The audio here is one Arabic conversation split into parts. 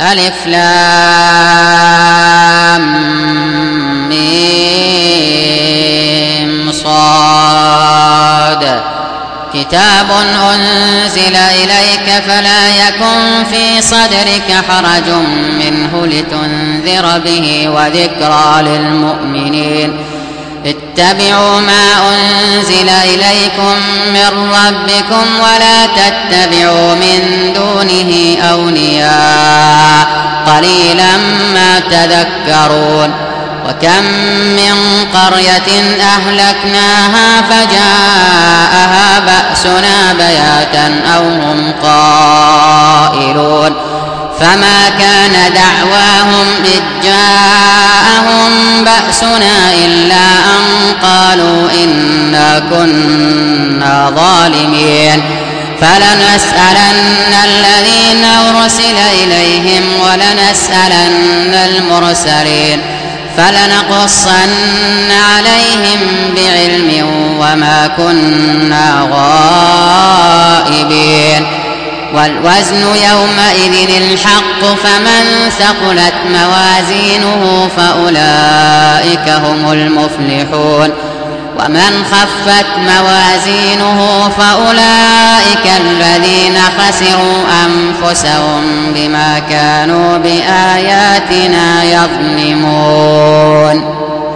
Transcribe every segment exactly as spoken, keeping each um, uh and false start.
ألف لام ميم صاد كتاب أنزل إليك فلا يكن في صدرك حرج منه لتنذر به وذكرى للمؤمنين اتبعوا ما أنزل إليكم من ربكم ولا تتبعوا من دونه أولياء قليلا ما تذكرون وكم من قرية أهلكناها فجاءها بأسنا بياتا أو هم قائلون فما كان دعواهم إذ جاءهم بأسنا إلا أن قالوا إنا كنا ظالمين فلنسألن الذين أرسل إليهم ولنسألن المرسلين فلنقصن عليهم بعلم وما كنا غائبين والوزن يومئذ الحق فمن ثقلت موازينه فأولئك هم المفلحون ومن خفت موازينه فأولئك الذين خسروا أنفسهم بما كانوا بآياتنا يظلمون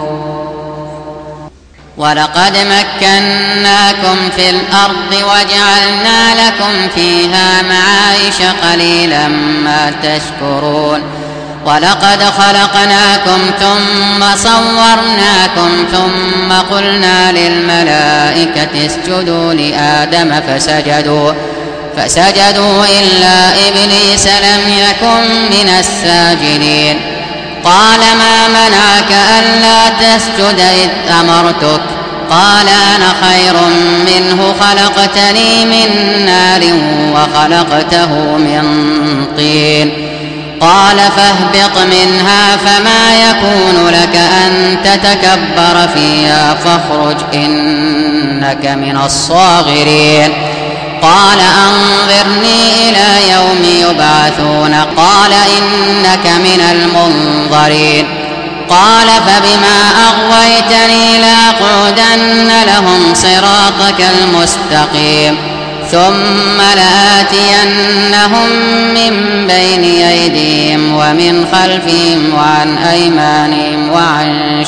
ولقد مكناكم في الأرض وجعلنا لكم فيها معايش قليلا ما تشكرون ولقد خلقناكم ثم صورناكم ثم قلنا للملائكة اسجدوا لآدم فسجدوا فسجدوا إلا إبليس لم يكن من الساجدين قال ما منعك ألا تسجد إذ أمرتك قال أنا خير منه خلقتني من نار وخلقته من طين قال فاهبط منها فما يكون لك أن تتكبر فيها فاخرج إنك من الصاغرين قال أنظرني إلى يوم يبعثون قال إنك من المنظرين قال فبما أغويتني لأقعدن لهم صراطك المستقيم ثم لآتينهم من بين أيديهم ومن خلفهم وعن أيمانهم وعن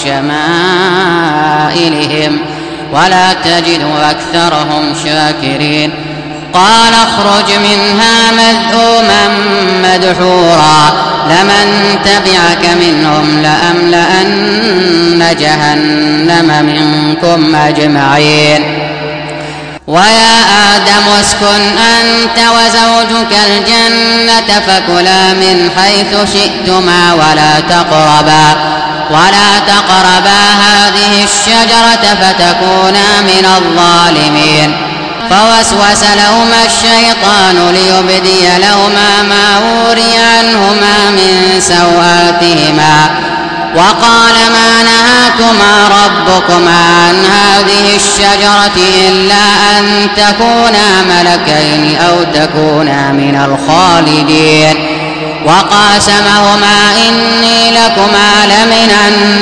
شمائلهم ولا تجد أكثرهم شاكرين قال اخرج منها مذءوما مدحورا لمن تبعك منهم لأملأن جهنم منكم أجمعين ويا آدم اسكن أنت وزوجك الجنة فكلا من حيث شئتما ولا تقربا ولا تقربا هذه الشجرة فتكونا من الظالمين فوسوس لهما الشيطان ليبدي لهما ما وري عنهما من سوآتهما وقال ما نهاكما ربكما عن هذه الشجرة إلا أن تكونا ملكين أو تكونا من الخالدين وقاسمهما إني لكما لمن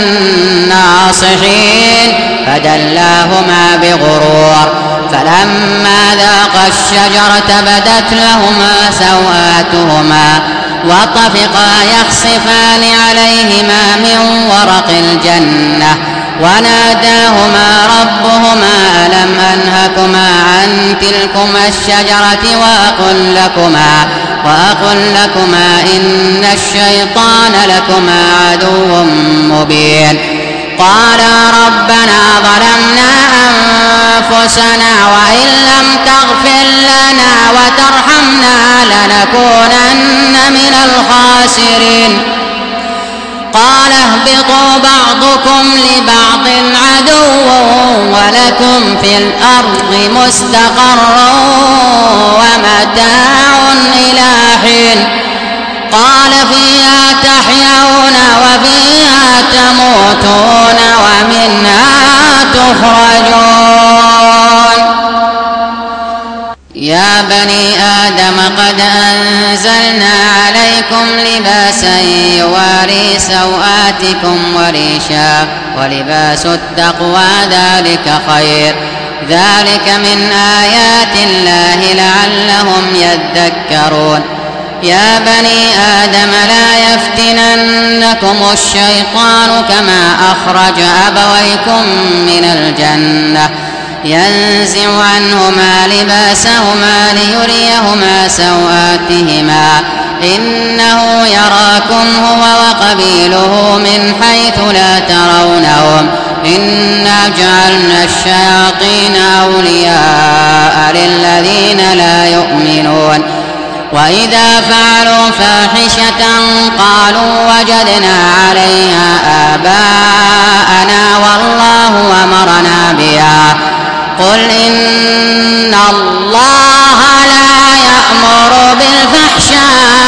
الناصحين فدلاهما بغرور فلما ذاقا الشجرة بدت لهما سوآتهما وطفقا يخصفان عليهما من ورق الجنة وناداهما ربهما ألم أنهكما عن تلكما الشجرة وأقل لكما, وأقل لكما إن الشيطان لكما عدو مبين قالا ربنا ظلمنا أنفسنا وإن لم تغفر لنا وترحمنا لنكونن من الخاسرين قال اهبطوا بعضكم لبعض عدو ولكم في الأرض مستقر ومتاع إلى حين قال فيها تحيون وفيها تموتون ومنها تخرجون يا يا بني آدم قد أنزلنا عليكم لباسا يواري سوآتكم وريشا ولباس التقوى ذلك خير ذلك من آيات الله لعلهم يذكرون يا بني آدم لا يفتننكم الشيطان كما أخرج أبويكم من الجنة ينزع عنهما لباسهما ليريهما سوآتهما إنه يراكم هو وقبيله من حيث لا ترونهم إنا جعلنا الشياطين أولياء للذين لا يؤمنون وإذا فعلوا فاحشة قالوا وجدنا عليها آباءنا والله أمرنا بها قل إن الله لا يأمر بالفحشاء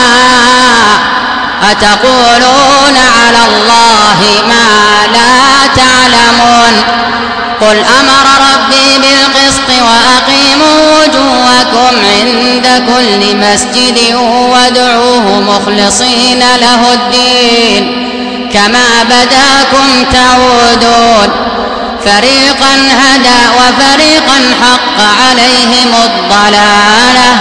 أتقولون على الله ما لا تعلمون قل أمر ربي بالقسط وأقيموا وجوهكم عند كل مسجد وادعوه مخلصين له الدين كما بداكم تعودون فريقا هدى وفريقا حق عليهم الضلالة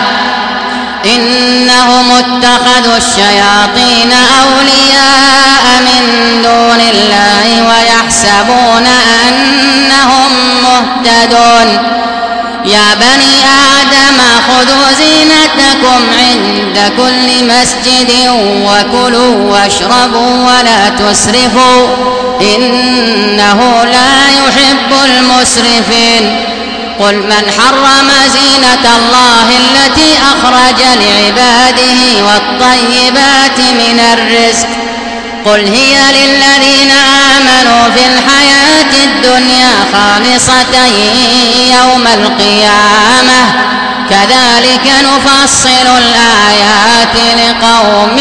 إنهم اتخذوا الشياطين أولياء من دون الله ويحسبون أنهم مهتدون يا بني آدم خذوا زينتكم عند كل مسجد وكلوا واشربوا ولا تسرفوا إنه لا يحب المسرفين قل من حرم زينة الله التي أخرج لعباده والطيبات من الرزق قل هي للذين آمنوا في الحياة الدنيا خالصة يوم القيامة كذلك نفصل الآيات لقوم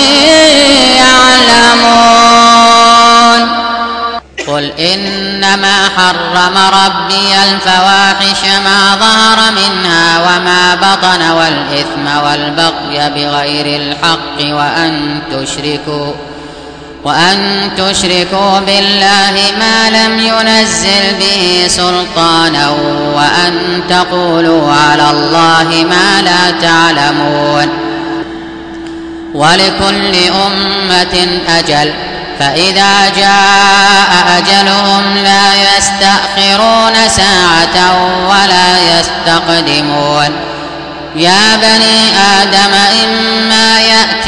يعلمون قل إنما حرم ربي الفواحش ما ظهر منها وما بطن والإثم والبغي بغير الحق وأن تشركوا وأن تشركوا بالله ما لم ينزل به سلطانا وأن تقولوا على الله ما لا تعلمون ولكل أمة أجل فإذا جاء أجلهم لا يستأخرون ساعة ولا يستقدمون يا بني آدم إما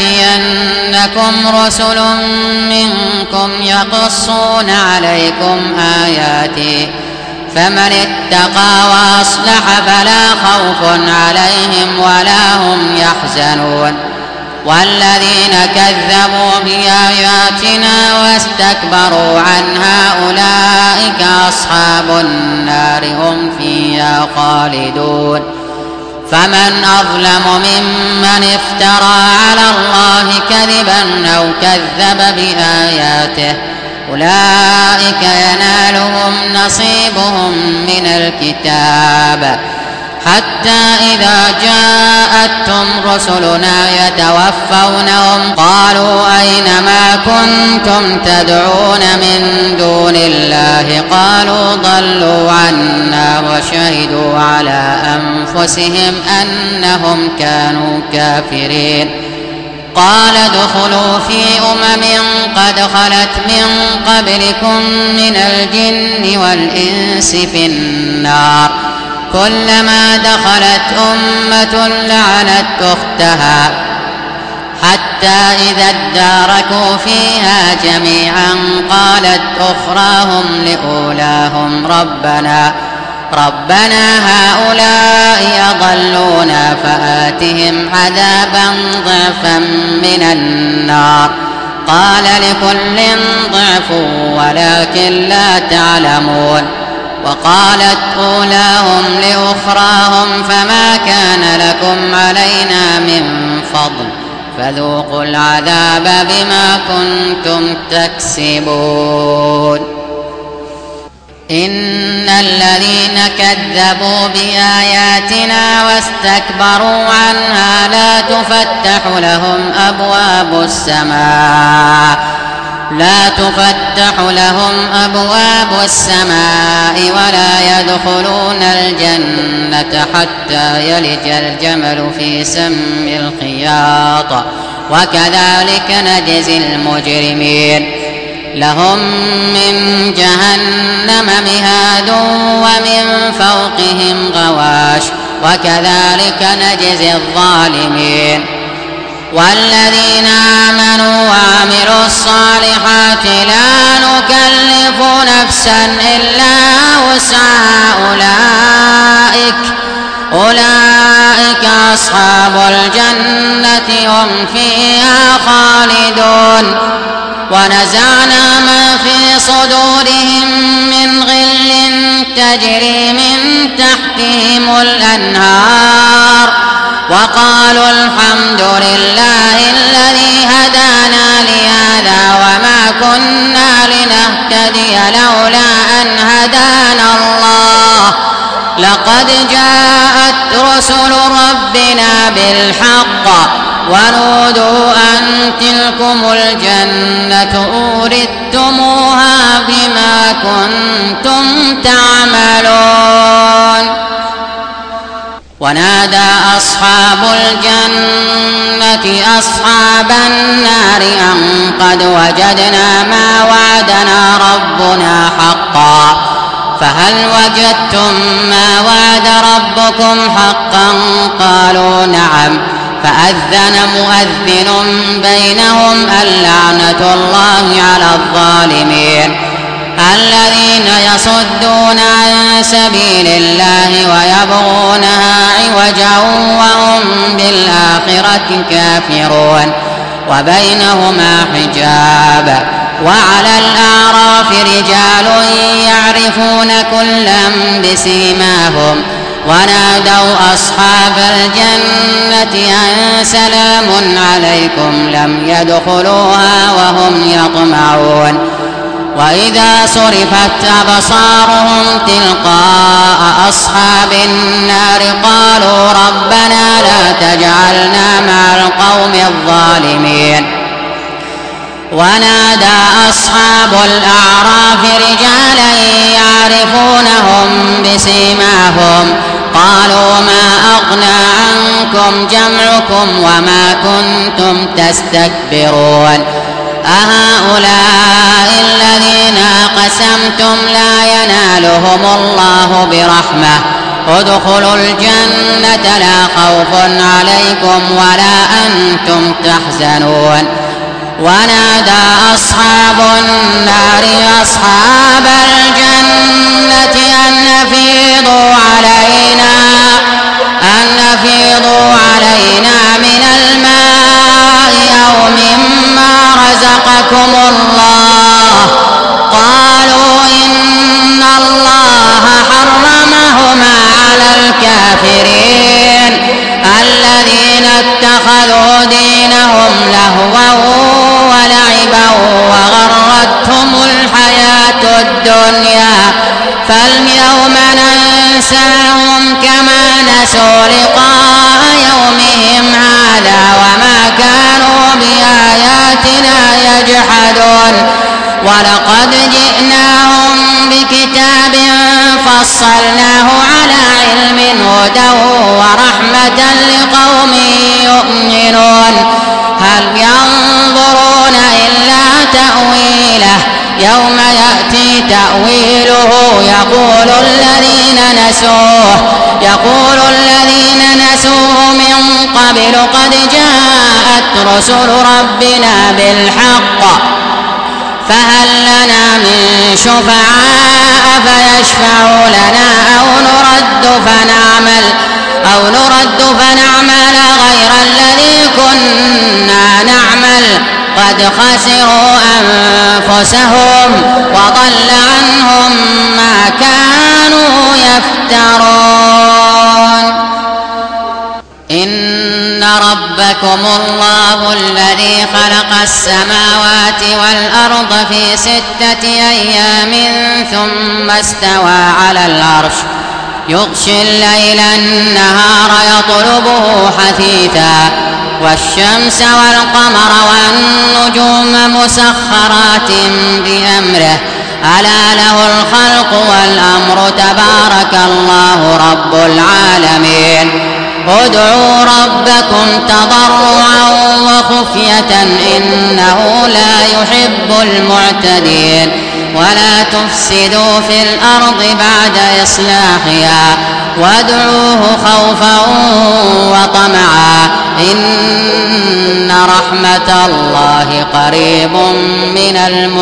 يأتينكم رسل منكم يقصون عليكم آياتي فمن اتقى وأصلح فلا خوف عليهم ولا هم يحزنون والذين كذبوا بآياتنا واستكبروا عنها أولئك أصحاب النار هم فيها خالدون فمن أظلم ممن افترى على الله كذبا أو كذب بآياته أولئك ينالهم نصيبهم من الكتاب حتى إذا جاءتهم رسلنا يتوفونهم قالوا أين ما كنتم تدعون من دون الله قالوا ضلوا عنا وشهدوا على أنفسهم أنهم كانوا كافرين قال ادخلوا في أمم قد خلت من قبلكم من الجن والإنس في النار كلما دخلت أمة لعنت أختها حتى إذا اداركوا فيها جميعا قالت أخراهم لأولاهم ربنا ربنا هؤلاء أضلونا فآتهم عذابا ضعفا من النار قال لكل ضعف ولكن لا تعلمون وقالت أولاهم لأخراهم فما كان لكم علينا من فضل فذوقوا العذاب بما كنتم تكسبون إن الذين كذبوا بآياتنا واستكبروا عنها لا تفتح لهم أبواب السماء لا تفتح لهم أبواب السماء ولا يدخلون الجنة حتى يلج الجمل في سم الخياط وكذلك نجزي المجرمين لهم من جهنم مهاد ومن فوقهم غواش وكذلك نجزي الظالمين والذين آمنوا وعملوا الصالحات لا نكلف نفسا إلا وسعها أولئك أولئك أصحاب الجنة هم فيها خالدون ونزعنا ما في صدورهم من غل تجري من تحتهم الأنهار وقالوا الحمد لله الذي هدانا لهذا وما كنا لنهتدي لولا أن هدانا الله لقد جاءت رسل ربنا بالحق ونودوا أن تلكم الجنة أورثتموها بما كنتم تعملون ونادى أصحاب الجنة أصحاب النار أن قد وجدنا ما وعدنا ربنا حقا فهل وجدتم ما وعد ربكم حقا قالوا نعم فأذن مؤذن بينهم اللعنة الله على الظالمين الذين يصدون عن سبيل الله ويبغونها عوجا وهم بالآخرة كافرون وبينهما حجاب وعلى الأعراف رجال يعرفون كلا بسيماهم ونادوا أصحاب الجنة أن سلام عليكم لم يدخلوها وهم يطمعون وإذا صرفت أبصارهم تلقاء أصحاب النار قالوا ربنا لا تجعلنا مع القوم الظالمين ونادى أصحاب الأعراف رجالا يعرفونهم بسيماهم قالوا ما أغنى عنكم جمعكم وما كنتم تستكبرون أهؤلاء الذين أقسمتم لا ينالهم الله برحمة ادخلوا الجنة لا خوف عليكم ولا أنتم تحزنون ونادى أصحاب النار أصحاب الجنة أن أفيضوا علينا أن أفيضوا علينا من الماء أو مما رزقكم الله قالوا إن الله حرمهما على الكافرين الذين اتخذوا دينهم لهوا ولعبا وغرتهم الحياة الدنيا فاليوم ننساهم كما نسوا لقاء يومهم هذا وما كانوا بآياتنا يجحدون ولقد جئناهم بكتاب فصلناه على علم هدى ورحمة لقوم يؤمنون هل ينظرون إلا تأويله يوم يأتي تأويله يقول الذين نسوه يقول الذين نسوه من قبل قد جاءت رسل ربنا بالحق فهل لنا من شفعاء فيشفعوا لنا أو نرد فنعمل أو نرد فنعمل غير الذي كنا نعمل قد خسروا أنفسهم وضل عنهم ما كانوا يفترون إن ربكم الله الذي خلق السماوات والأرض في ستة أيام ثم استوى على العرش يغشي الليل النهار يطلبه حثيثا والشمس والقمر والنجوم مسخرات بأمره ألا له الخلق والأمر تبارك الله رب العالمين ادعوا ربكم تضرعا وخفية إنه لا يحب المعتدين ولا تفسدوا في الأرض بعد إصلاحها وادعوه خوفا وطمعا إن رحمة الله قريب من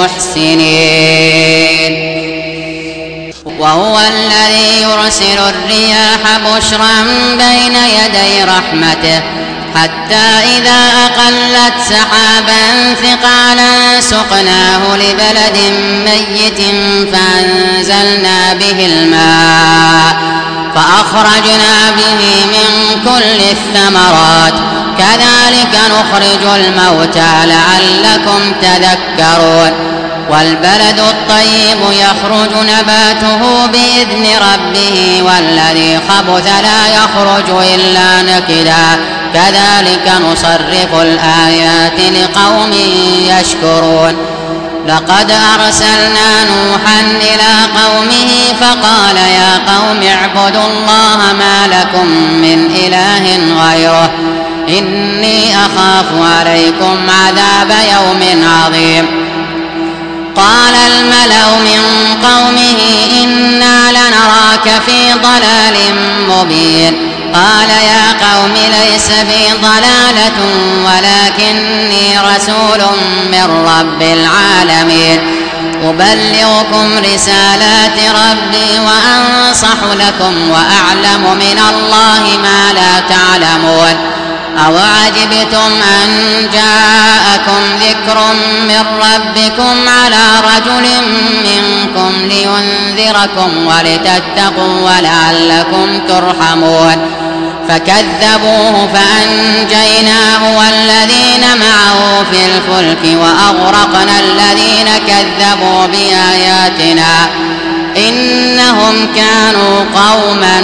المحسنين وهو الذي يرسل الرياح بشرا بين يدي رحمته حتى إذا أقلت سحابا ثقالا سقناه لبلد ميت فأنزلنا به الماء فأخرجنا به من كل الثمرات كذلك نخرج الموتى لعلكم تذكرون والبلد الطيب يخرج نباته بإذن ربه والذي خبث لا يخرج إلا نكدا كذلك نصرف الآيات لقوم يشكرون لقد أرسلنا نوحا إلى قومه فقال يا قوم اعبدوا الله ما لكم من إله غيره إني أخاف عليكم عذاب يوم عظيم قال الملأ من قومه إنا لنراك في ضلال مبين قال يا قوم ليس بي ضلالة ولكني رسول من رب العالمين أبلغكم رسالات ربي وأنصح لكم وأعلم من الله ما لا تعلمون أوعجبتم أن جاءكم ذكر من ربكم على رجل منكم لينذركم ولتتقوا ولعلكم ترحمون فكذبوه فأنجيناه والذين معه في الفلك وأغرقنا الذين كذبوا بآياتنا إنهم كانوا قوما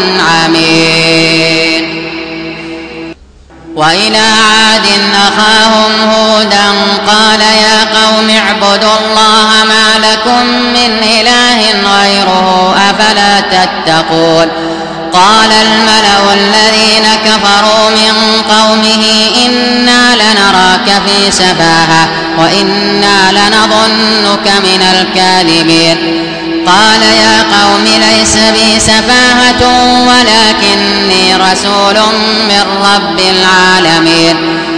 عمين وإلى عاد أخاهم هودا قال يا قوم اعبدوا الله ما لكم من إله غيره أفلا تتقون قال الملأ الذين كفروا من قومه إنا لنراك في سفاهة وإنا لنظنك من الكاذبين قال يا قوم ليس بي سفاهة ولكني رسول من رب العالمين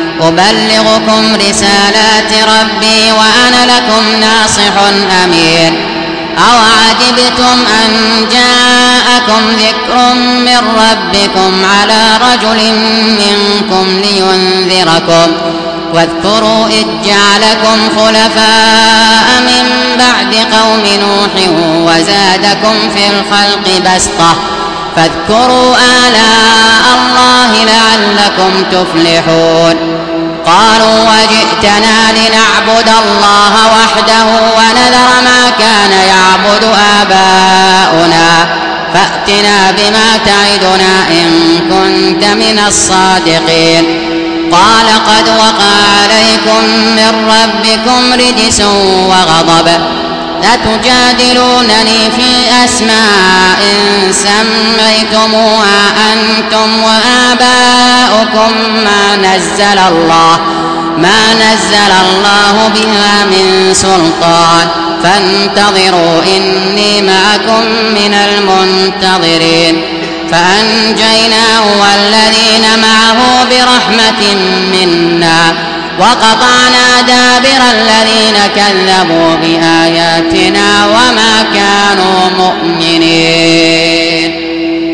أبلغكم رسالات ربي وأنا لكم ناصح أمين أوعجبتم أن جاءكم ذكر من ربكم على رجل منكم لينذركم واذكروا إذ جعلكم خلفاء من بعد قوم نوح وزادكم في الخلق بسطة فاذكروا آلاء الله لعلكم تفلحون قالوا وجئتنا لنعبد الله وحده ونذر ما كان يعبد آباؤنا فأتنا بما تعدنا إن كنت من الصادقين قال قد وقع عليكم من ربكم رجس وغضب أتجادلونني في أسماء سميتموها أنتم وآباؤكم ما نزل الله ما نزل الله بها من سلطان فانتظروا إني معكم من المنتظرين فأنجيناه والذين معه برحمة منا وقطعنا دابر الذين كذبوا بآياتنا وما كانوا مؤمنين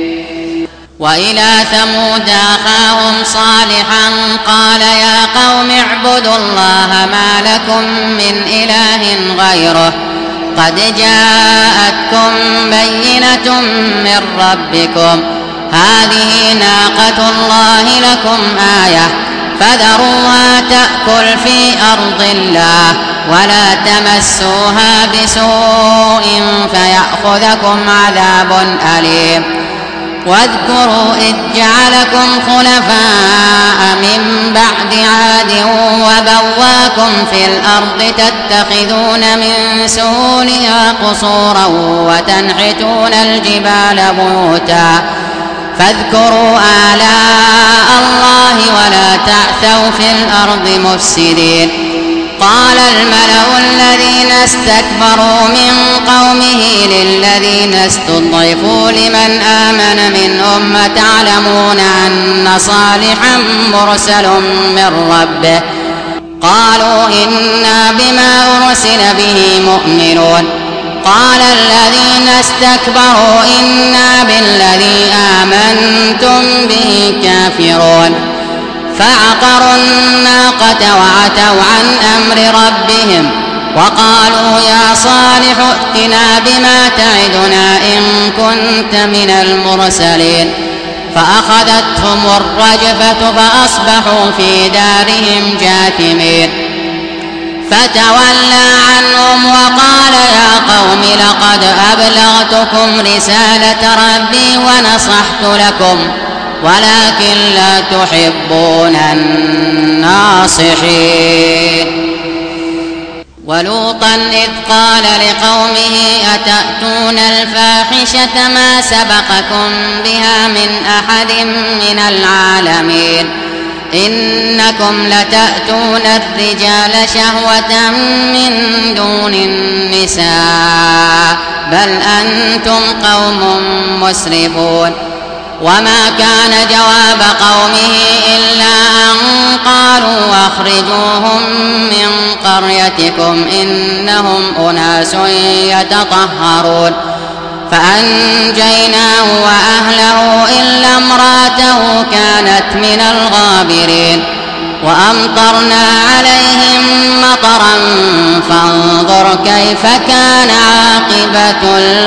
وإلى ثمود أخاهم صالحا قال يا قوم اعبدوا الله ما لكم من إله غيره قد جاءتكم بينة من ربكم هذه ناقة الله لكم آية فذروها تأكل في أرض الله ولا تمسوها بسوء فيأخذكم عذاب أليم. واذكروا إذ جعلكم خلفاء من بعد عاد وبواكم في الأرض تتخذون من سهولها قصورا وتنحتون الجبال بيوتا فاذكروا آلاء الله ولا تعثوا في الأرض مفسدين. قال الملأ الذين استكبروا من قومه للذين استضعفوا لمن آمن منهم أتعلمون أن صالحا مرسل من ربه قالوا إنا بما أرسل به مؤمنون. قال الذين استكبروا إنا بالذي آمنتم به كافرون. فعقروا الناقة وعتوا عن أمر ربهم وقالوا يا صالح ائتنا بما تعدنا إن كنت من المرسلين. فأخذتهم الرجفة فأصبحوا في دارهم جاثمين. فتولى عنهم وقال يا قوم لقد أبلغتكم رسالة ربي ونصحت لكم ولكن لا تحبون الناصحين. ولوطا إذ قال لقومه أتأتون الفاحشة ما سبقكم بها من أحد من العالمين إنكم لتأتون الرجال شهوة من دون النساء بل أنتم قوم مسرفون. وما كان جواب قومه إلا أن قالوا أخرجوهم من قريتكم إنهم أناس يتطهرون. فأنجيناه وأهله إلا امرأته كانت من الغابرين. وأمطرنا عليهم مطرا فانظر كيف كان عاقبة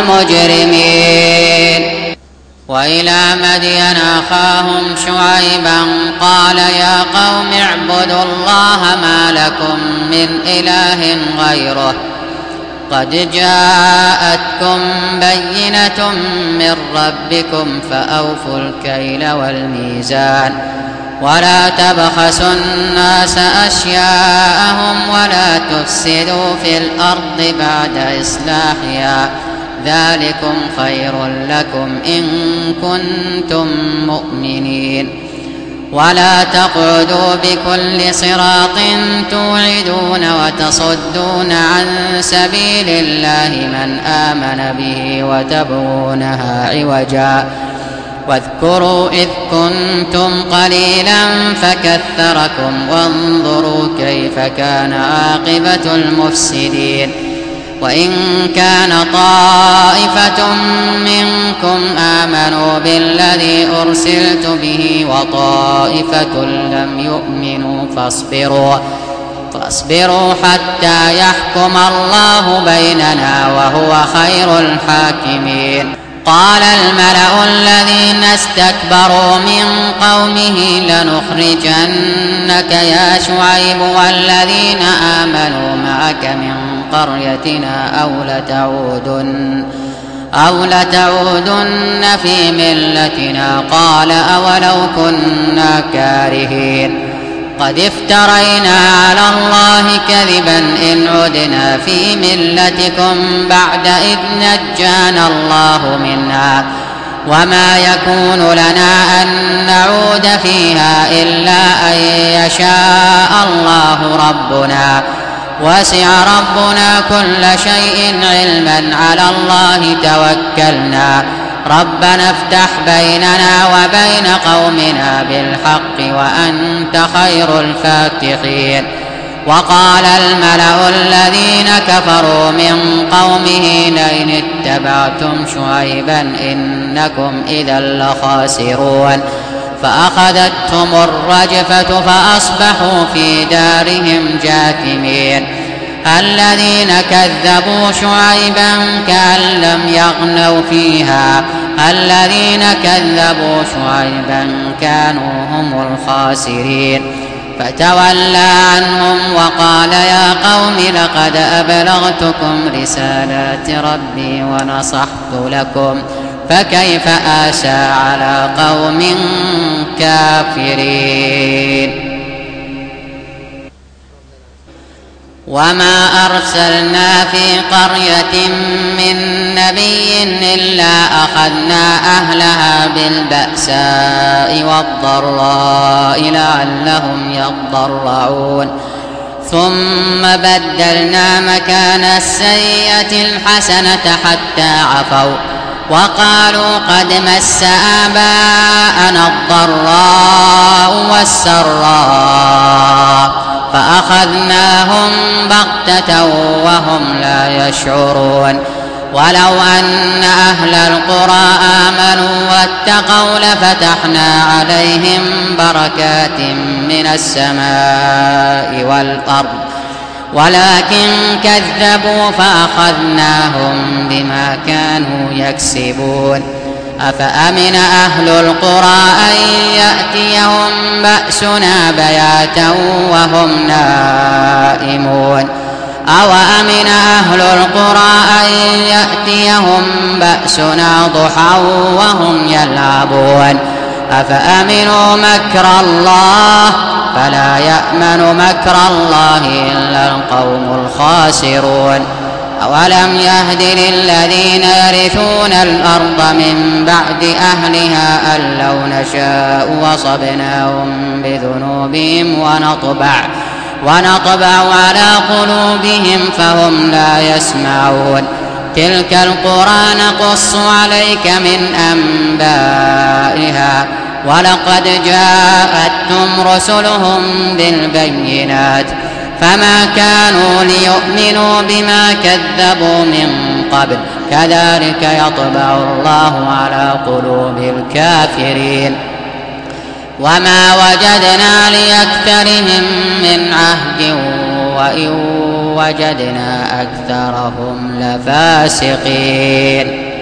المجرمين. وإلى مدين أخاهم شعيبا قال يا قوم اعبدوا الله ما لكم من إله غيره قد جاءتكم بينة من ربكم فأوفوا الكيل والميزان ولا تبخسوا الناس أشياءهم ولا تفسدوا في الأرض بعد إصلاحها ذلكم خير لكم إن كنتم مؤمنين. ولا تقعدوا بكل صراط توعدون وتصدون عن سبيل الله من آمن به وتبغونها عوجا واذكروا إذ كنتم قليلا فكثركم وانظروا كيف كان عاقبة المفسدين. وإن كان طائفة منكم آمنوا بالذي أرسلت به وطائفة لم يؤمنوا فاصبروا, فاصبروا حتى يحكم الله بيننا وهو خير الحاكمين. قال الملأ الذين استكبروا من قومه لنخرجنك يا شعيب والذين آمنوا معك من قريتنا أو لتعودن, أو لتعودن في ملتنا قال أولو كنا كارهين. قد افترينا على الله كذبا إن عدنا في ملتكم بعد إذ نجانا الله منها وما يكون لنا أن نعود فيها إلا أن يشاء الله ربنا وسع ربنا كل شيء علما على الله توكلنا ربنا افتح بيننا وبين قومنا بالحق وأنت خير الفاتحين. وقال الملأ الذين كفروا من قومه لئن اتبعتم شعيبا إنكم إذا لخاسرون. فأخذتهم الرجفة فأصبحوا في دارهم جاثمين. الذين كذبوا شعيبا كأن لم يغنوا فيها الذين كذبوا شعيبا كانوا هم الخاسرين. فتولى عنهم وقال يا قوم لقد أبلغتكم رسالات ربي ونصحت لكم فكيف آسى على قوم كافرين. وما أرسلنا في قرية من نبي إلا أخذنا أهلها بالبأساء والضراء لعلهم يضرعون ثم بدلنا مكان السيئة الحسنة حتى عفوا وقالوا قد مس آباءنا الضراء والسراء فأخذناهم بغتة وهم لا يشعرون. ولو أن أهل القرى آمنوا واتقوا لفتحنا عليهم بركات من السماء والأرض ولكن كذبوا فأخذناهم بما كانوا يكسبون. أفأمن أهل القرى أن يأتيهم بأسنا بياتا وهم نائمون أوأمن أهل القرى أن يأتيهم بأسنا ضحى وهم يلعبون أفأمنوا مكر الله فلا يأمن مكر الله إلا القوم الخاسرون. أولم يهد للذين يرثون الأرض من بعد أهلها أن لو نشاء وصبناهم بذنوبهم ونطبع ونطبع على قلوبهم فهم لا يسمعون. تلك القرى نقص عليك من أنبائها ولقد جاءتهم رسلهم بالبينات فما كانوا ليؤمنوا بما كذبوا من قبل كذلك يطبع الله على قلوب الكافرين. وما وجدنا لأكثرهم من عهد وإن وجدنا أكثرهم لفاسقين.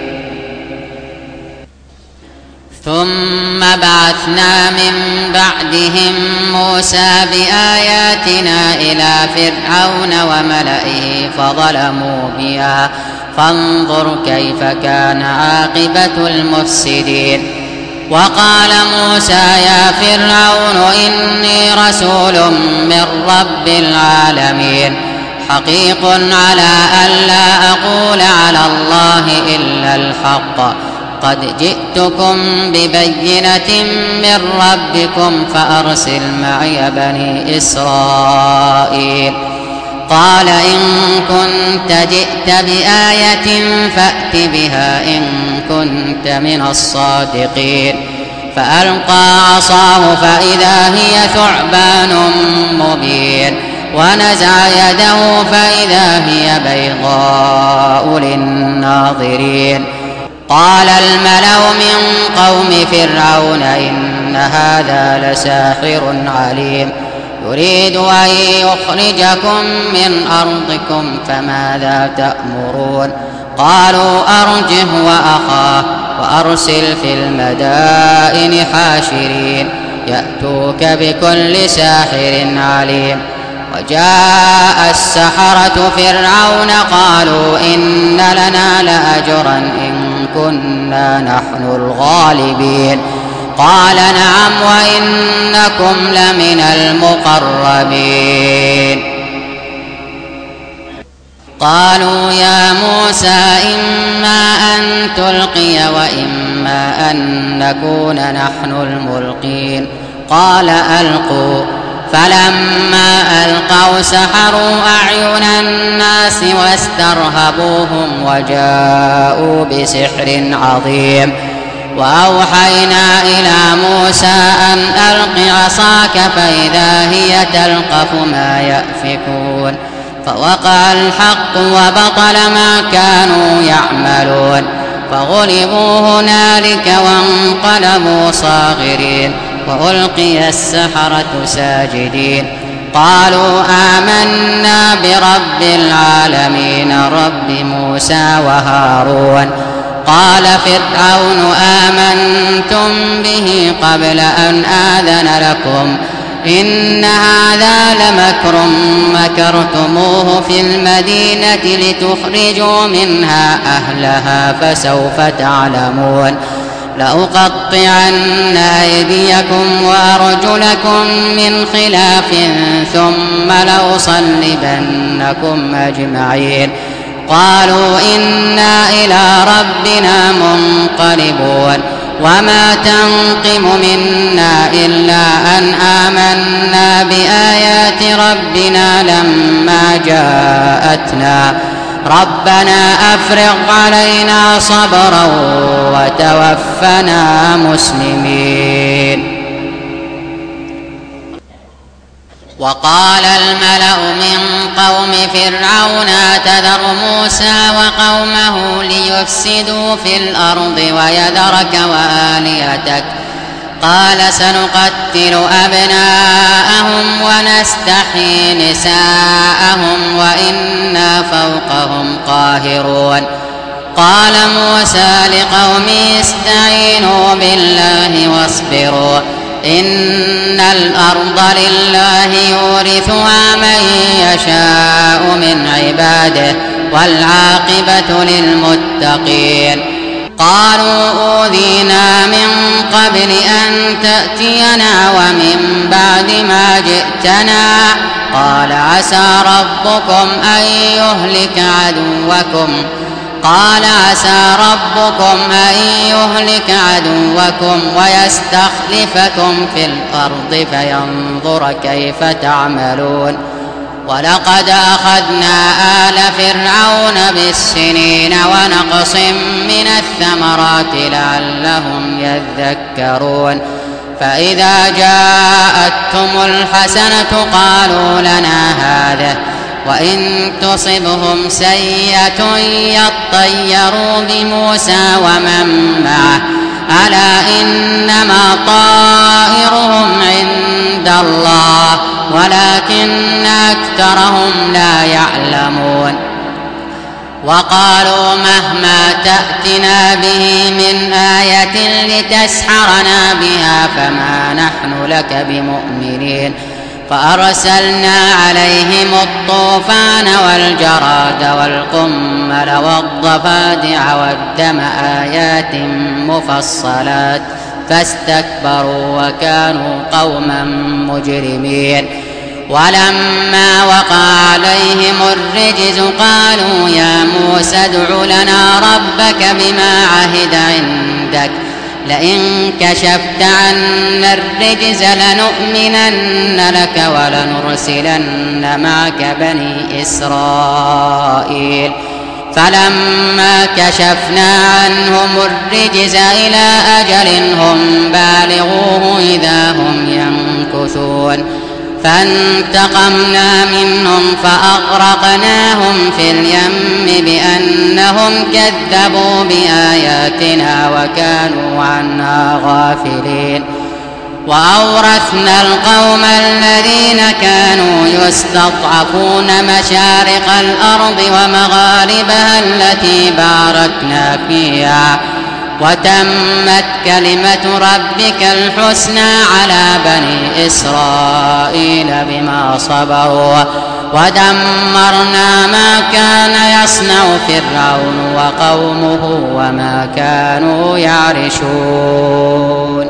ثم بعثنا من بعدهم موسى بآياتنا إلى فرعون وملئه فظلموا بها فانظر كيف كان عاقبة المفسدين. وقال موسى يا فرعون إني رسول من رب العالمين حقيق على ألا أقول على الله إلا الحق قد جئتكم ببينة من ربكم فأرسل معي بني إسرائيل. قال إن كنت جئت بآية فأت بها إن كنت من الصادقين. فألقى عصاه فإذا هي ثعبان مبين ونزع يده فإذا هي بيضاء للناظرين. قال الملأ من قوم فرعون إن هذا لساحر عليم يريد أن يخرجكم من أرضكم فماذا تأمرون. قالوا أرجه وأخاه وأرسل في المدائن حاشرين يأتوك بكل ساحر عليم. وجاء السحرة فرعون قالوا إن لنا لأجرا إن كنا نحن الغالبين. قال نعم وإنكم لمن المقربين. قالوا يا موسى إما أن تلقي وإما أن نكون نحن الملقين. قال ألقوا فلما ألقوا سحروا أعين الناس واسترهبوهم وجاءوا بسحر عظيم. وأوحينا إلى موسى أن ألق عصاك فإذا هي تلقف ما يأفكون. فوقع الحق وبطل ما كانوا يعملون فغلبوا هنالك وانقلبوا صاغرين وألقي السحرة ساجدين. قالوا آمنا برب العالمين رب موسى وهارون. قال فرعون آمنتم به قبل أن آذن لكم إن هذا لمكر مكرتموه في المدينة لتخرجوا منها أهلها فسوف تعلمون لأقطعن أيديكم وأرجلكم من خلاف ثم لأصلبنكم أجمعين قالوا إنا إلى ربنا منقلبون وما تنقم منا إلا أن آمنا بآيات ربنا لما جاءتنا ربنا أفرغ علينا صبرا وتوفنا مسلمين. وقال الملأ من قوم فرعون أتذر موسى وقومه ليفسدوا في الأرض ويذرك وآلهتك قال سنقتل أبناءهم ونستحيي نساءهم وإنا فوقهم قاهرون قال موسى لقومه استعينوا بالله واصبروا إن الأرض لله يورثها من يشاء من عباده والعاقبة للمتقين قالوا أوذينا من قبل أن تأتينا ومن بعد ما جئتنا قال عسى ربكم أن يهلك عدوكم قال عسى ربكم أن يهلك عدوكم ويستخلفكم في الأرض فينظر كيف تعملون ولقد أخذنا آل فرعون بالسنين ونقص من الثمرات لعلهم يذكرون فإذا جاءتهم الحسنة قالوا لنا هذه وإن تصبهم سيئة يطيروا بموسى ومن معه ألا إنما طائرهم عند الله ولكن أكثرهم لا يعلمون وقالوا مهما تأتنا به من آية لتسحرنا بها فما نحن لك بمؤمنين فأرسلنا عليهم الطوفان والجراد والقمل والضفادع والدم آيات مفصلات فاستكبروا وكانوا قوما مجرمين ولما وقع عليهم الرجز قالوا يا موسى ادع لنا ربك بما عهد عندك لئن كشفت عنا الرجز لنؤمنن لك ولنرسلن معك بني إسرائيل فلما كشفنا عنهم الرجز إلى أجل هم بالغوه إذا هم ينكثون فانتقمنا منهم فأغرقناهم في اليم بأنهم كذبوا بآياتنا وكانوا عنها غافلين وأورثنا القوم الذين كانوا يستضعفون مشارق الأرض ومغاربها التي باركنا فيها وتمت كلمة ربك الحسنى على بني إسرائيل بما صبروا ودمرنا ما كان يصنع فرعون وقومه وما كانوا يعرشون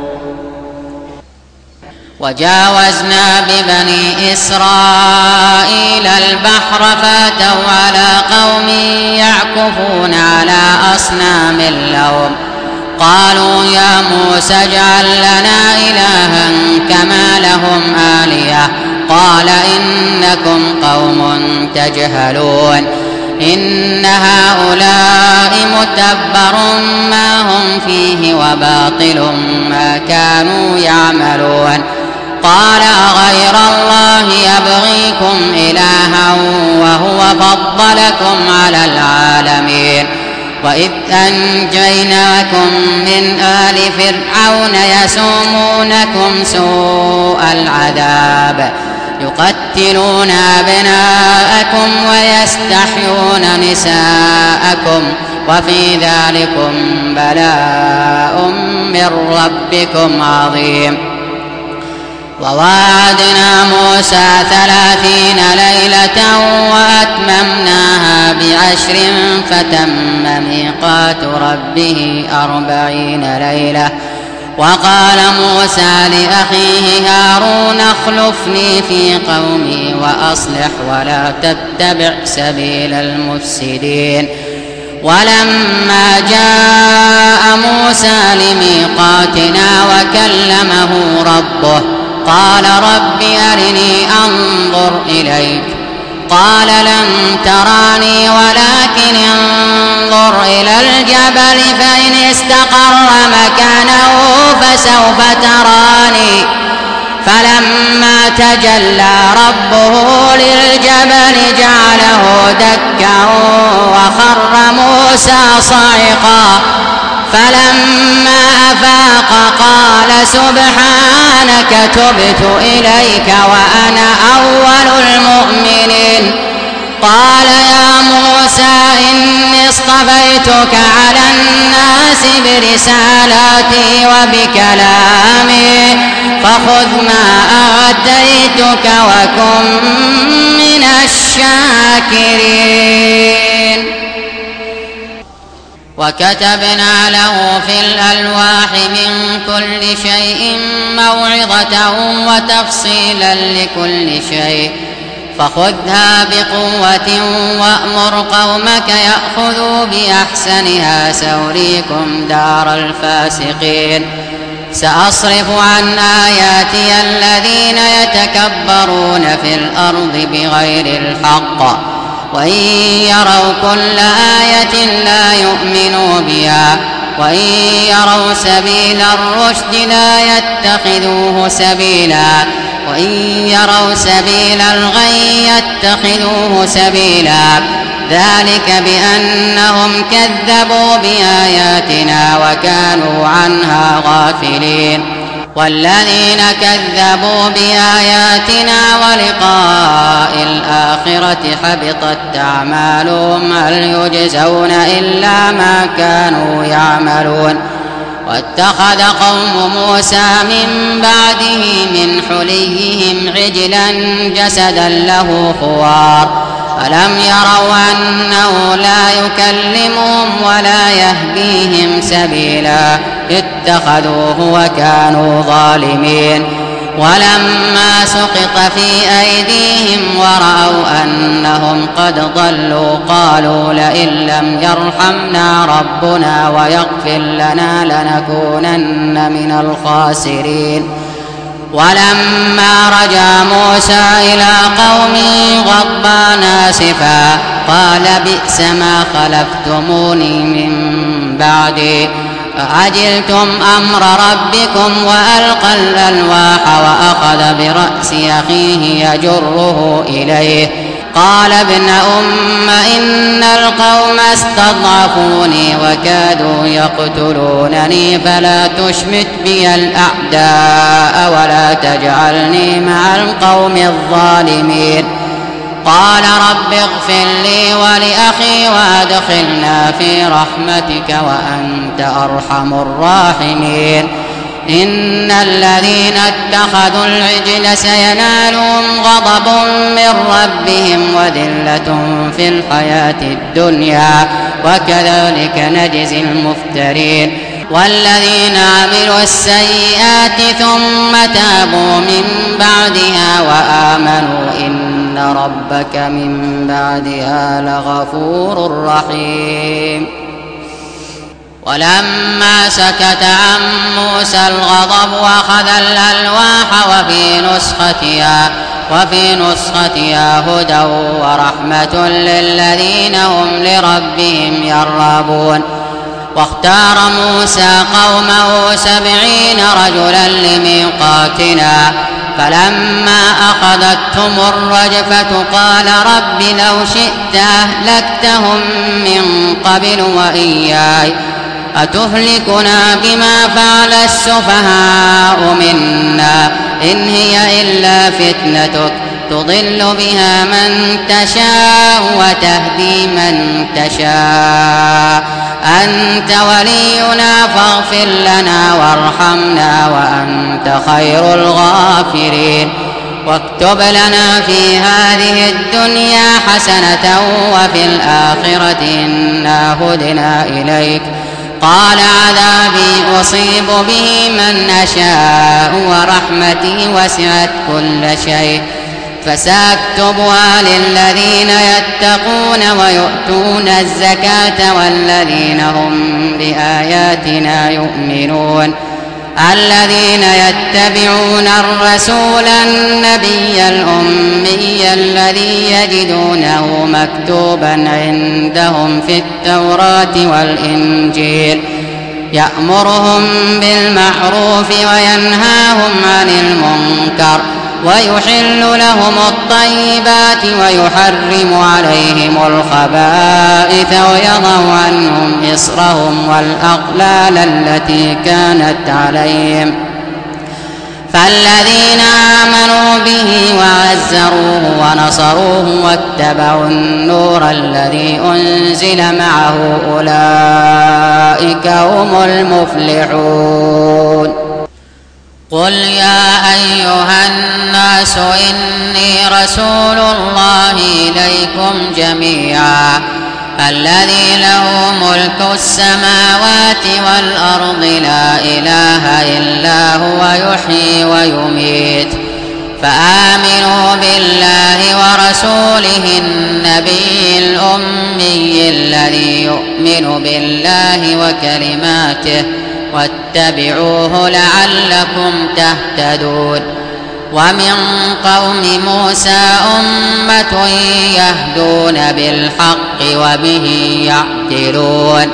وجاوزنا ببني إسرائيل البحر فاتوا على قوم يعكفون على أصنام لهم قالوا يا موسى اجعل لنا إلها كما لهم آلهة قال إنكم قوم تجهلون إن هؤلاء متبر ما هم فيه وباطل ما كانوا يعملون قال أغير الله يبغيكم إلها وهو فضلكم على العالمين وإذ أنجيناكم من آل فرعون يسومونكم سوء العذاب يقتلون أبناءكم ويستحيون نساءكم وفي ذلكم بلاء من ربكم عظيم وواعدنا موسى ثلاثين ليلة وأتممناها بعشر فتم ميقات ربه أربعين ليلة. وقال موسى لأخيه هارون اخلفني في قومي وأصلح ولا تتبع سبيل المفسدين. ولما جاء موسى لميقاتنا وكلمه ربه قال رب أرني أنظر إليك قال لن تراني ولكن انظر إلى الجبل فإن استقر مكانه فسوف تراني. فلما تجلى ربه للجبل جعله دكا وخر موسى صعقا. فلما أفاق قال سبحانك تبت إليك وأنا أول المؤمنين. قال يا موسى إني اصطفيتك على الناس برسالاتي وبكلامي فخذ ما آتيتك وكن من الشاكرين. وكتبنا له في الألواح من كل شيء موعظة وتفصيلا لكل شيء فخذها بقوة وأمر قومك يأخذوا بأحسنها سأريكم دار الفاسقين. سأصرف عن آياتي الذين يتكبرون في الأرض بغير الحق وإن يروا كل آية لا يؤمنوا بها وإن يروا سبيل الرشد لا يتخذوه سبيلا وإن يروا سبيل الغي يتخذوه سبيلا. ذلك بأنهم كذبوا بآياتنا وكانوا عنها غافلين. والذين كذبوا بآياتنا ولقاء الآخرة حبطت أعمالهم هل يجزون إلا ما كانوا يعملون. واتخذ قوم موسى من بعده من حليهم عجلا جسدا له خوار ألم يروا أنه لا يكلمهم ولا يهديهم سبيلا اتخذوه وكانوا ظالمين. ولما سقط في أيديهم ورأوا أنهم قد ضلوا قالوا لئن لم يرحمنا ربنا ويغفر لنا لنكونن من الخاسرين. ولما رجع موسى إلى قومه غضبان آسفا قال بئس ما خلفتموني من بعدي أعجلتم أمر ربكم وألقى الألواح وأخذ برأس أخيه يجره إليه قال ابن أم إن القوم استضعفوني وكادوا يقتلونني فلا تشمت بي الأعداء ولا تجعلني مع القوم الظالمين. قال رب اغفر لي ولأخي وأدخلنا في رحمتك وأنت أرحم الراحمين. إن الذين اتخذوا العجل سينالهم غضب من ربهم وذلة في الحياة الدنيا وكذلك نجزي المفترين. والذين عملوا السيئات ثم تابوا من بعدها وآمنوا إن ربك من بعدها لغفور رحيم. ولما سكت عن موسى الغضب أخذ الألواح وفي نسختها وفي نسختها هدى ورحمة للذين هم لربهم يرهبون. واختار موسى قومه سبعين رجلا لميقاتنا فلما أخذتهم الرجفة قال رب لو شئت أهلكتهم من قبل وإياي أتهلكنا بما فعل السفهاء منا إن هي إلا فتنتك تضل بها من تشاء وتهدي من تشاء أنت ولينا فاغفر لنا وارحمنا وأنت خير الغافرين واكتب لنا في هذه الدنيا حسنة وفي الآخرة إنا هدنا إليك قال عذابي أصيب به من أشاء ورحمتي وسعت كل شيء فسأكتبها للذين يتقون ويؤتون الزكاة والذين هم بآياتنا يؤمنون الذين يتبعون الرسول النبي الأمي الذي يجدونه مكتوبا عندهم في التوراة والإنجيل يأمرهم بالمعروف وينهاهم عن المنكر ويحل لهم الطيبات ويحرم عليهم الخبائث ويضع عنهم إصرهم والأغلال التي كانت عليهم فالذين آمنوا به وعزروه ونصروه واتبعوا النور الذي أنزل معه أولئك هم المفلحون قل يا أيها الناس إني رسول الله إليكم جميعا الذي له ملك السماوات والأرض لا إله إلا هو يحيي ويميت فآمنوا بالله ورسوله النبي الأمي الذي يؤمن بالله وكلماته واتبعوه لعلكم تهتدون ومن قوم موسى أمة يهدون بالحق وبه يعدلون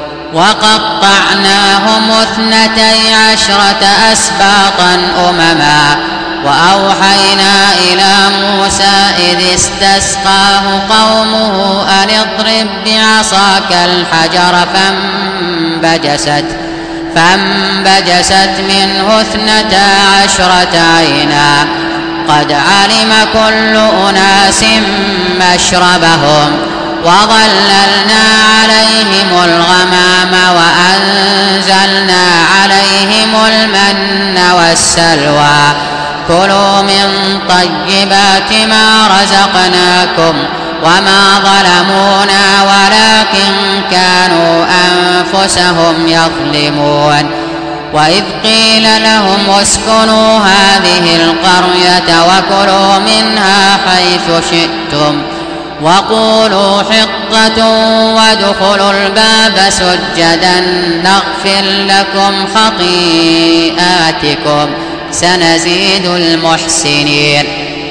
وقطعناهم اثنتي عشرة أسباطا أمما وأوحينا إلى موسى إذ استسقاه قومه أن اضرب بعصاك الحجر فانبجست فانبجست منه اثنتا عشرة عينا قد علم كل أناس مشربهم وظللنا عليهم الغمام وأنزلنا عليهم المن والسلوى كلوا من طيبات ما رزقناكم وما ظلمونا ولكن كانوا أنفسهم يظلمون وإذ قيل لهم اسكنوا هذه القرية وكلوا منها حيث شئتم وقولوا حطة وادخلوا الباب سجدا نغفر لكم خطيئاتكم سنزيد المحسنين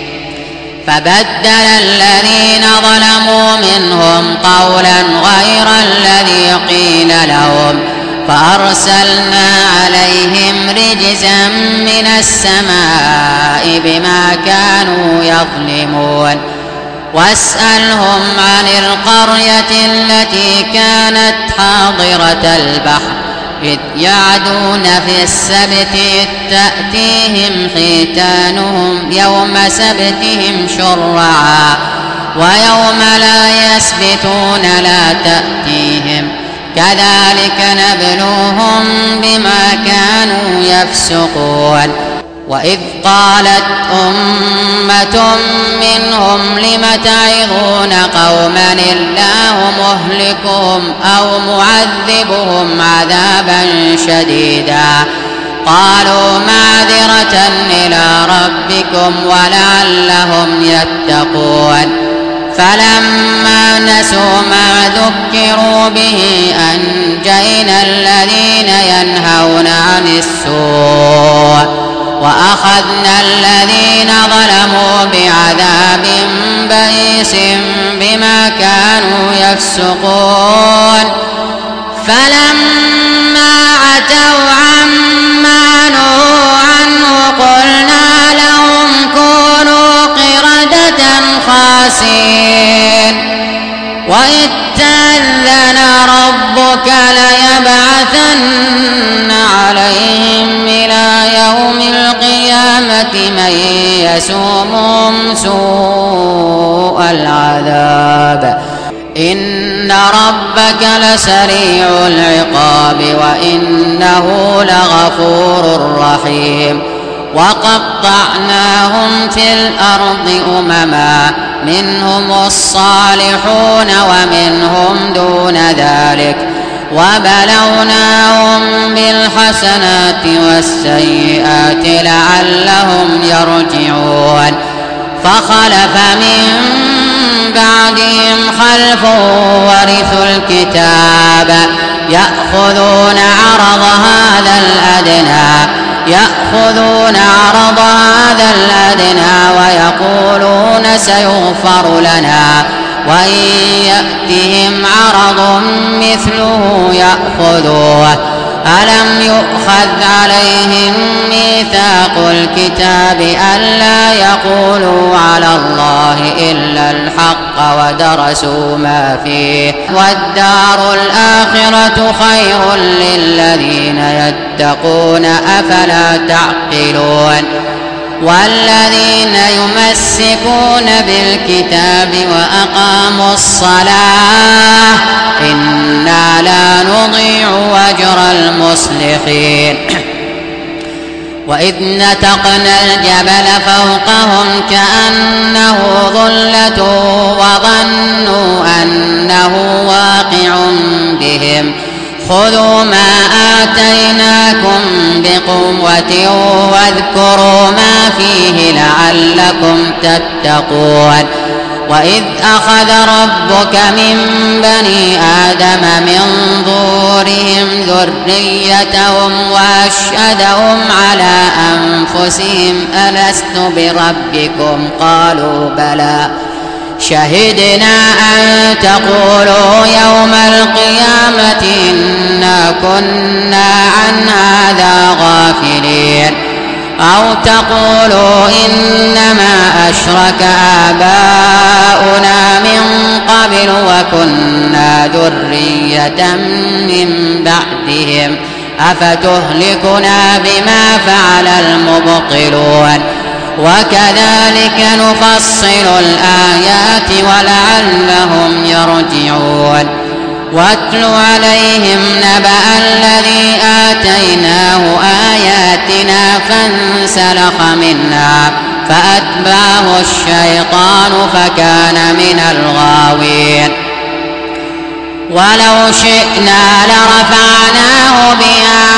فبدل الذين ظلموا منهم قولا غير الذي قيل لهم فأرسلنا عليهم رجزا من السماء بما كانوا يظلمون واسألهم عن القرية التي كانت حاضرة البحر إذ يعدون في السبت إذ تأتيهم حيتانهم يوم سبتهم شرعا ويوم لا يسبتون لا تأتيهم كذلك نبلوهم بما كانوا يفسقون وإذ قالت أمة منهم لم تعظون قوما الله مهلكهم أو معذبهم عذابا شديدا قالوا معذرة إلى ربكم ولعلهم يتقون فلما نسوا ما ذكروا به أنجينا الذين ينهون عن السوء وأخذنا الذين ظلموا بعذاب بئيس بما كانوا يفسقون فلما عتوا عما نهوا عنه قلنا لهم كونوا قردة خاسئين وإذ تأذن ربك ليبعثن عليهم إلى يوم القيامة من يسومهم سوء العذاب إن ربك لسريع العقاب وإنه لغفور رحيم وقطعناهم في الأرض أمما منهم الصالحون ومنهم دون ذلك وبلوناهم بالحسنات والسيئات لعلهم يرجعون فخلف من بعدهم خلف ورثوا الكتاب يأخذون عرض هذا الأدنى يأخذون عرض هذا الأدنى ويقولون سيغفر لنا وإن يأتهم عرض مثله يأخذوه ألم يؤخذ عليهم ميثاق الكتاب ألا يقولوا على الله إلا الحق ودرسوا ما فيه والدار الآخرة خير للذين يتقون أفلا تعقلون والذين يمسكون بالكتاب وأقاموا الصلاة إنا لا نضيع أجر المصلحين وإذ نتقنا الجبل فوقهم كأنه ظلة وظنوا أنه واقع بهم خذوا ما آتيناكم بقوة واذكروا ما فيه لعلكم تتقون وإذ أخذ ربك من بني آدم من ظهورهم ذريتهم وأشهدهم على أنفسهم ألست بربكم قالوا بلى شهدنا أن تقولوا يوم القيامة إنا كنا عن هذا غافلين أو تقولوا إنما أشرك آباؤنا من قبل وكنا ذرية من بعدهم أفتهلكنا بما فعل المبطلون وكذلك نفصل الآيات ولعلهم يرجعون واتل عليهم نبأ الذي آتيناه آياتنا فانسلخ منها فأتبعه الشيطان فكان من الغاوين ولو شئنا لرفعناه بها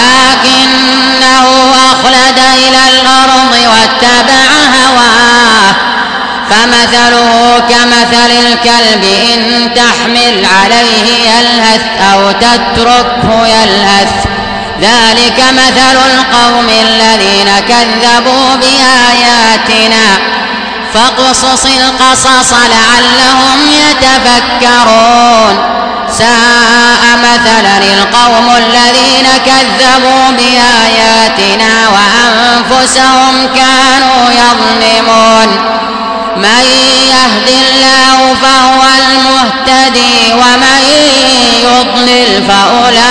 ولكنه أخلد إلى الأرض واتبع هواه فمثله كمثل الكلب إن تحمل عليه يلهث أو تتركه يلهث ذلك مثل القوم الذين كذبوا بآياتنا فاقصص القصص لعلهم يتفكرون ساء مثلا القوم الذين كذبوا بآياتنا وأنفسهم كانوا يظلمون من يهد الله فهو المهتدي ومن يضلل فأولئك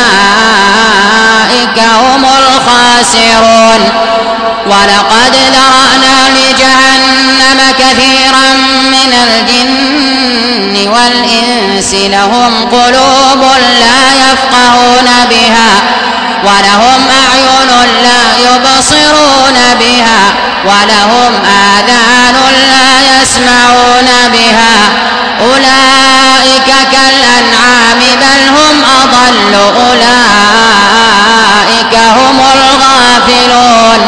هم الخاسرون ولقد ذرأنا لجهنم كثيرا من الجن والإنس لهم قلوب لا يفقهون بها ولهم أعين لا يبصرون بها ولهم آذان لا يسمعون بها أولئك كالأنعام بل هم أضل أولئك هم الغافلون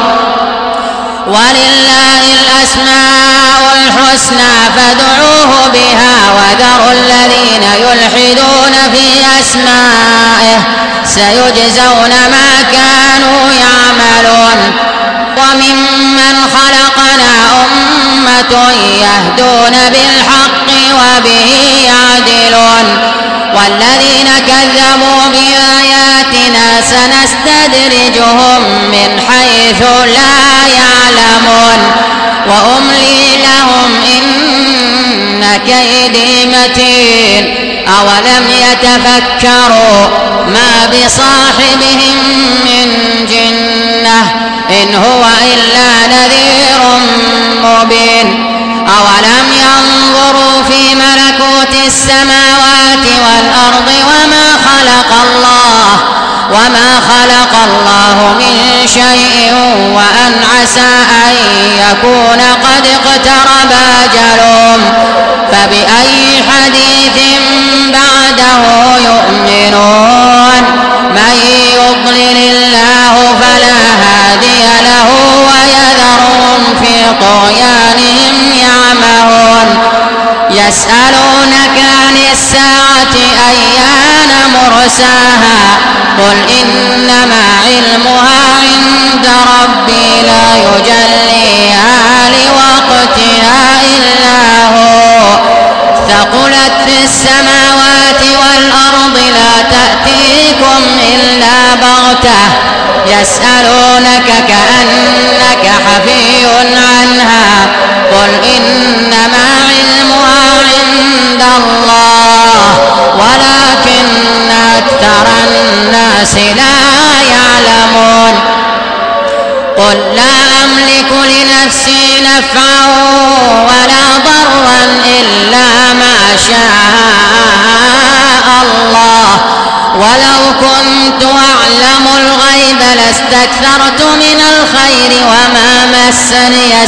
ولله الأسماء الحسنى فادعوه بها وذروا الذين يلحدون في أسمائه سيجزون ما كانوا يعملون وممن خلقنا أمة يهدون بالحق وبه يعدلون والذين كذبوا بآياتنا سنستدرجهم من حيث لا يعلمون وأملي لهم إن كيدي متين أولم يتفكروا ما بصاحبهم من جنة إن هو إلا نذير مبين. أولم ينظروا في ملكوت السماوات والأرض وما خلق الله وما خلق الله من شيء وأن عسى أن يكون قد اقترب أجلهم فبأي حديث بعده يؤمنون. من يضلل الله فلا هادي له ويذرهم في طغيانهم يعمهون. يسألونك عن الساعة أيان مرساها قل إنما علمها عند ربي لا يجليها لوقتها إلا هو ثقلت في السماوات والأرض لا تأتيكم إلا بغتة يسألونك كأنك حفي عنها قل إنما علمها عند الله ولكن أكثر الناس لا يعلمون. قل لا أملك لنفسي نفعا ولا ضرا إلا ما شاء الله ولو كنت أعلم الغيب لاستكثرت من الخير وما مسني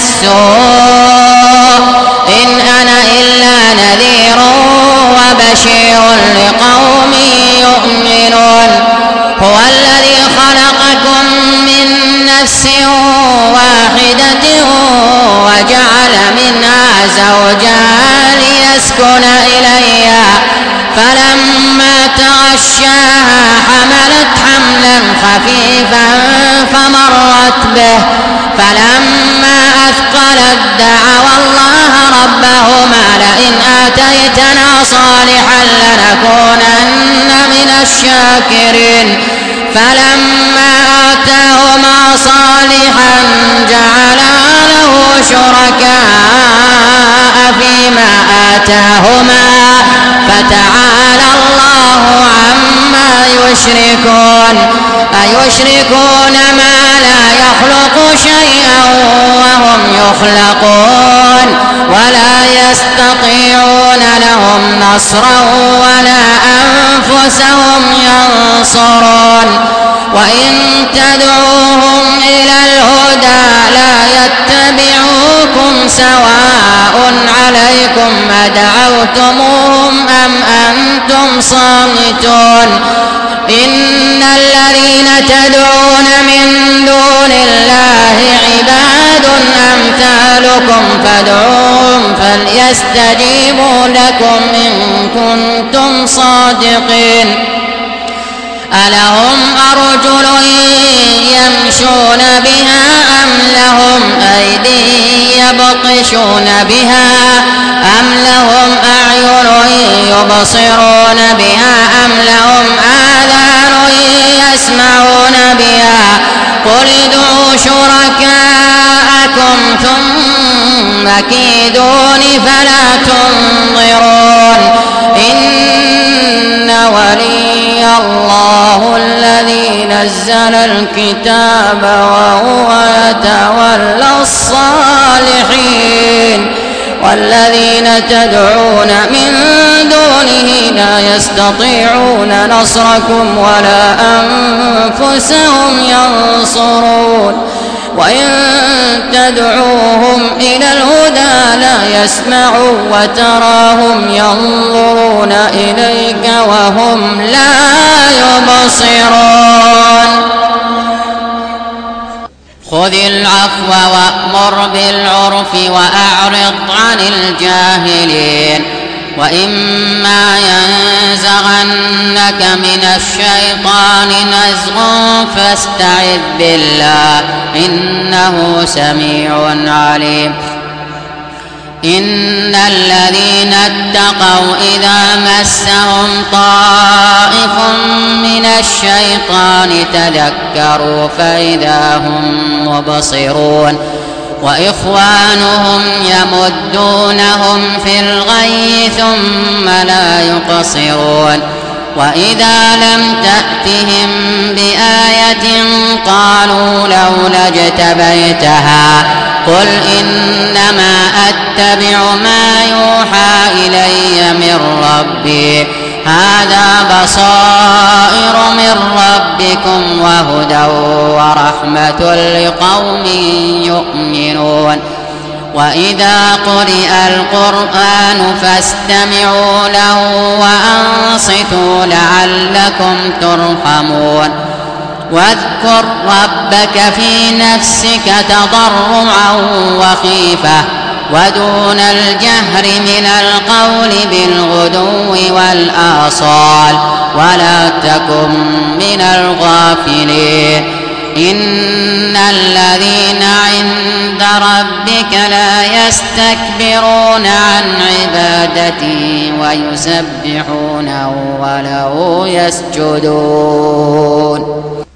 السوء إن أنا إلا نذير وبشير لقوم يؤمنون. هو الذي خلقكم من نفس واحدة وجعل منها زوجها ليسكن إليها فلما تغشاها حملت حملا خفيفا فمرت به فلما أثقلت دعوا الله ربهما لئن آتيتنا صالحا لنكونن من الشاكرين فلما آتاهما صالحا جعلا له شركاء فيما آتاهما فتعالى الله عما يشركون. أيشركون ما لا يخلق شيئا وهم يخلقون ولا يستطيعون لهم نصرا ولا أنفسهم ينصرون. وإن تدعوهم إلى الهدى لا يتبعوكم سواء عليكم أدعوتموهم أم أنتم صامتون. إن الذين تدعون من دون الله عباد أمثالكم فادعوهم فليستجيبوا لكم إن كنتم صادقين. ألهم أرجل يمشون بها أم لهم أيدي يبطشون بها أم لهم أعين يبصرون بها أم لهم آذان يسمعون بها قل ادعوا شركاءكم ثم كيدون فلا تنظرون. إن ولي الله الذي نزل الكتاب وهو يتولى الصالحين والذين تدعون من دونه لا يستطيعون نصركم ولا أنفسهم ينصرون. وإن تدعوهم إلى الهدى لا يسمعوا وتراهم ينظرون إليك وهم لا يبصرون. خذ العفو وأمر بالعرف وأعرض عن الجاهلين. وإما ينزغنك من الشيطان نزغ فاستعذ بالله إنه سميع عليم. إن الذين اتقوا إذا مسهم طائف من الشيطان تذكروا فإذا هم مبصرون. وإخوانهم يمدونهم في الغي ثم لا يقصرون. وإذا لم تأتهم بآية قالوا لولا اجتبيتها قل إنما أتبع ما يوحى إلي من ربي هذا بصائر من ربكم وهدى ورحمة لقوم يؤمنون وإذا قرئ القرآن فاستمعوا له وأنصتوا لعلكم ترحمون واذكر ربك في نفسك تضرعا وخيفة ودون الجهر من القول بالغدو والآصال ولا تكن من الغافلين إن الذين عند ربك لا يستكبرون عن عبادته ويسبحونه وله يسجدون.